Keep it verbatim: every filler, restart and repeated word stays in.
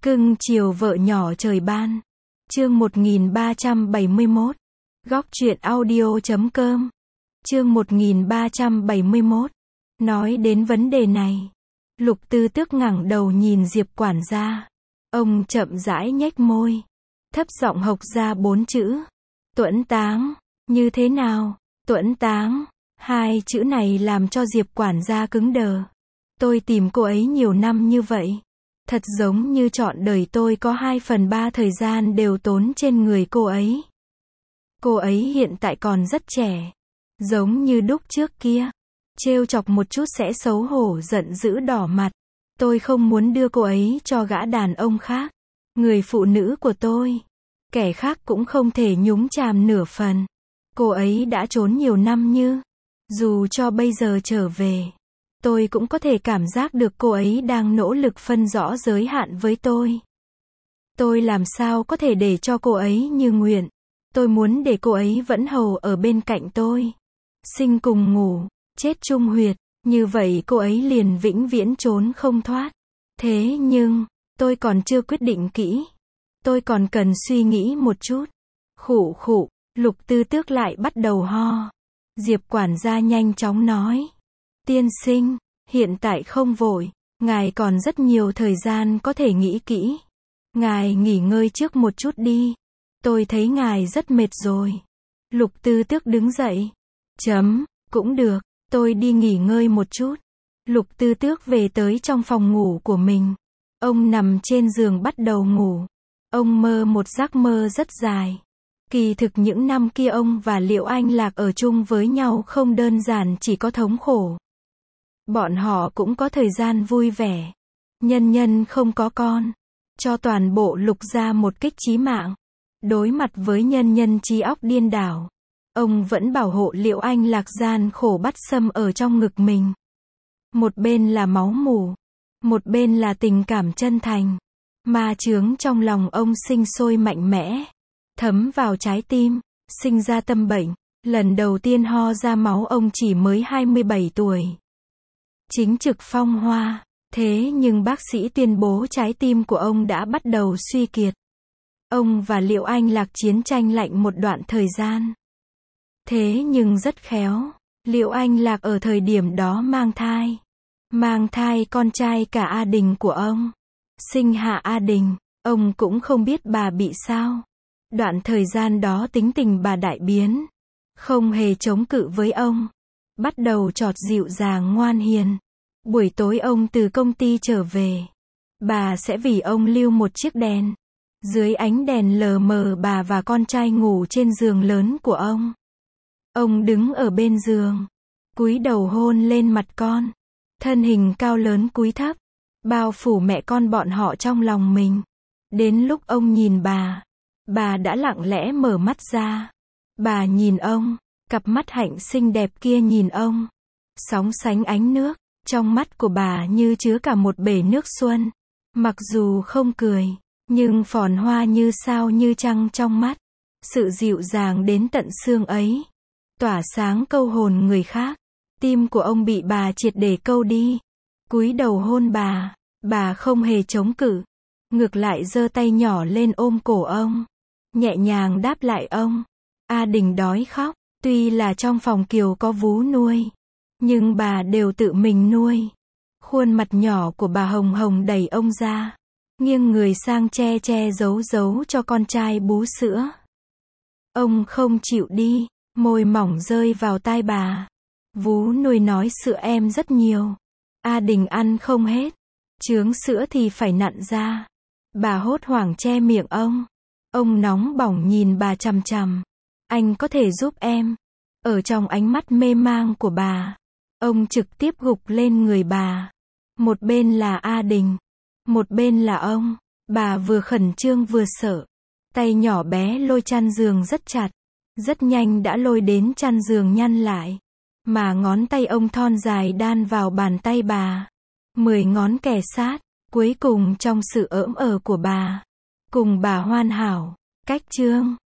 Cưng chiều vợ nhỏ trời ban. Chương một nghìn ba trăm bảy mươi mốt. Góc truyện audio chấm com. Chương một nghìn ba trăm bảy mươi mốt. Nói đến vấn đề này, Lục Tư Tước ngẩng đầu nhìn Diệp quản gia. Ông chậm rãi nhếch môi, thấp giọng hộc ra bốn chữ. Tuẫn táng. Như thế nào? Tuẫn táng. Hai chữ này làm cho Diệp quản gia cứng đờ. Tôi tìm cô ấy nhiều năm như vậy. Thật giống như trọn đời tôi có hai phần ba thời gian đều tốn trên người cô ấy. Cô ấy hiện tại còn rất trẻ. Giống như đúc trước kia. Trêu chọc một chút sẽ xấu hổ giận dữ đỏ mặt. Tôi không muốn đưa cô ấy cho gã đàn ông khác. Người phụ nữ của tôi. Kẻ khác cũng không thể nhúng chàm nửa phần. Cô ấy đã trốn nhiều năm như. Dù cho bây giờ trở về. Tôi cũng có thể cảm giác được cô ấy đang nỗ lực phân rõ giới hạn với tôi. Tôi làm sao có thể để cho cô ấy như nguyện. Tôi muốn để cô ấy vẫn hầu ở bên cạnh tôi. Sinh cùng ngủ, chết chung huyệt. Như vậy cô ấy liền vĩnh viễn trốn không thoát. Thế nhưng, tôi còn chưa quyết định kỹ. Tôi còn cần suy nghĩ một chút. Khụ khụ, Lục Tư Tước lại bắt đầu ho. Diệp quản gia nhanh chóng nói. Tiên sinh, hiện tại không vội, ngài còn rất nhiều thời gian có thể nghĩ kỹ. Ngài nghỉ ngơi trước một chút đi. Tôi thấy ngài rất mệt rồi. Lục Tư Tước đứng dậy. Chấm, cũng được, tôi đi nghỉ ngơi một chút. Lục Tư Tước về tới trong phòng ngủ của mình. Ông nằm trên giường bắt đầu ngủ. Ông mơ một giấc mơ rất dài. Kỳ thực những năm kia ông và Liệu Anh Lạc ở chung với nhau không đơn giản chỉ có thống khổ. Bọn họ cũng có thời gian vui vẻ. Nhân nhân không có con. Cho toàn bộ Lục gia một kích chí mạng. Đối mặt với nhân nhân trí óc điên đảo. Ông vẫn bảo hộ Liệu Anh Lạc gian khổ bắt xâm ở trong ngực mình. Một bên là máu mủ. Một bên là tình cảm chân thành. Ma chướng trong lòng ông sinh sôi mạnh mẽ. Thấm vào trái tim. Sinh ra tâm bệnh. Lần đầu tiên ho ra máu ông chỉ mới hai mươi bảy tuổi. Chính trực phong hoa. Thế nhưng bác sĩ tuyên bố trái tim của ông đã bắt đầu suy kiệt. Ông và Liệu Anh Lạc chiến tranh lạnh một đoạn thời gian. Thế nhưng rất khéo. Liệu Anh Lạc ở thời điểm đó mang thai. Mang thai con trai cả A Đình của ông. Sinh hạ A Đình. Ông cũng không biết bà bị sao. Đoạn thời gian đó tính tình bà đại biến. Không hề chống cự với ông. Bắt đầu trọt dịu dàng ngoan hiền. Buổi tối ông từ công ty trở về. Bà sẽ vì ông lưu một chiếc đèn. Dưới ánh đèn lờ mờ bà và con trai ngủ trên giường lớn của ông. Ông đứng ở bên giường. Cúi đầu hôn lên mặt con. Thân hình cao lớn cúi thấp. Bao phủ mẹ con bọn họ trong lòng mình. Đến lúc ông nhìn bà. Bà đã lặng lẽ mở mắt ra. Bà nhìn ông. Cặp mắt hạnh xinh đẹp kia nhìn ông. Sóng sánh ánh nước. Trong mắt của bà như chứa cả một bể nước xuân. Mặc dù không cười. Nhưng phồn hoa như sao như trăng trong mắt. Sự dịu dàng đến tận xương ấy. Tỏa sáng câu hồn người khác. Tim của ông bị bà triệt để câu đi. Cúi đầu hôn bà. Bà không hề chống cự. Ngược lại giơ tay nhỏ lên ôm cổ ông. Nhẹ nhàng đáp lại ông. A Đình đói khóc. Tuy là trong phòng Kiều có vú nuôi. Nhưng bà đều tự mình nuôi. Khuôn mặt nhỏ của bà hồng hồng đẩy ông ra. Nghiêng người sang che che giấu giấu cho con trai bú sữa. Ông không chịu đi. Môi mỏng rơi vào tai bà. Vú nuôi nói sữa em rất nhiều. A Đình ăn không hết. Chướng sữa thì phải nặn ra. Bà hốt hoảng che miệng ông. Ông nóng bỏng nhìn bà chằm chằm. Anh có thể giúp em. Ở trong ánh mắt mê mang của bà. Ông trực tiếp gục lên người bà. Một bên là A Đình. Một bên là ông. Bà vừa khẩn trương vừa sợ. Tay nhỏ bé lôi chăn giường rất chặt. Rất nhanh đã lôi đến chăn giường nhăn lại. Mà ngón tay ông thon dài đan vào bàn tay bà. Mười ngón kề sát. Cuối cùng trong sự ỡm ờ của bà. Cùng bà hoàn hảo. Cách chương.